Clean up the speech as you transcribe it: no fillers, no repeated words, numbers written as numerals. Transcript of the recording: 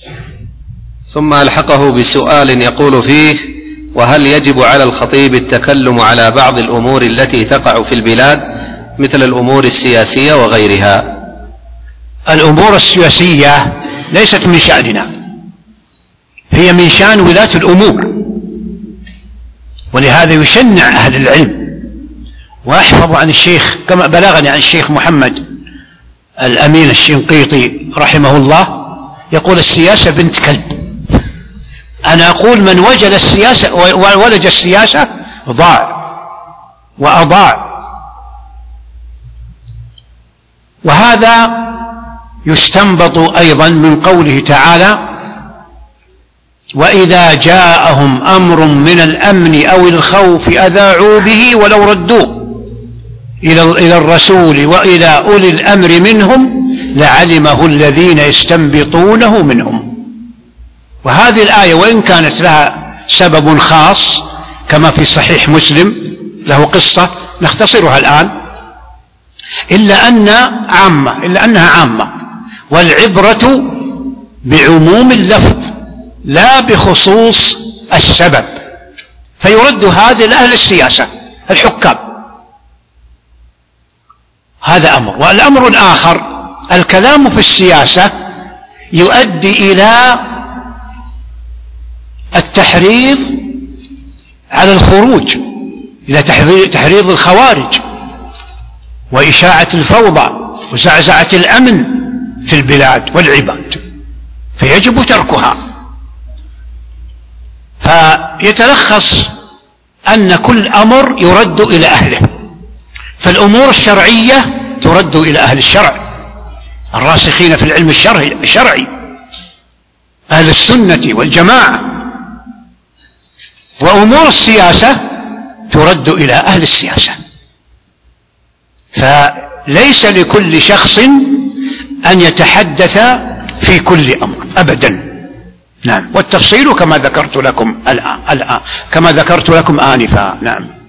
ثم ألحقه بسؤال يقول فيه: وهل يجب على الخطيب التكلم على بعض الأمور التي تقع في البلاد مثل الأمور السياسية وغيرها؟ الأمور السياسية ليست من شأننا، هي من شأن ولاة الأمور، ولهذا يشنع أهل العلم. وأحفظ عن الشيخ كما بلغني عن الشيخ محمد الأمين الشنقيطي رحمه الله يقول: السياسة بنت كلب. أنا أقول: من وجد السياسة ولج السياسة ضاع وأضاع. وهذا يستنبط أيضا من قوله تعالى: وإذا جاءهم أمر من الأمن أو الخوف أذاعوا به ولو ردوه إلى الرسول وإلى أولي الأمر منهم لعلمه الذين يستنبطونه منهم. وهذه الآية وإن كانت لها سبب خاص كما في صحيح مسلم له قصة نختصرها الآن، إلا أنها عامة، والعبرة بعموم اللفظ لا بخصوص السبب، فيرد هذا لأهل السياسة الحكام. هذا أمر. والأمر الآخر: الكلام في السياسة يؤدي إلى التحريض على الخروج، إلى تحريض الخوارج وإشاعة الفوضى وزعزعة الأمن في البلاد والعباد، فيجب تركها. فيتلخص أن كل أمر يرد إلى أهله، فالأمور الشرعية ترد إلى أهل الشرع الراسخين في العلم الشرعي أهل السنة والجماعة، وأمور السياسة ترد إلى أهل السياسة. فليس لكل شخص أن يتحدث في كل أمر أبدا. نعم. والتفصيل كما ذكرت لكم آنفا. نعم.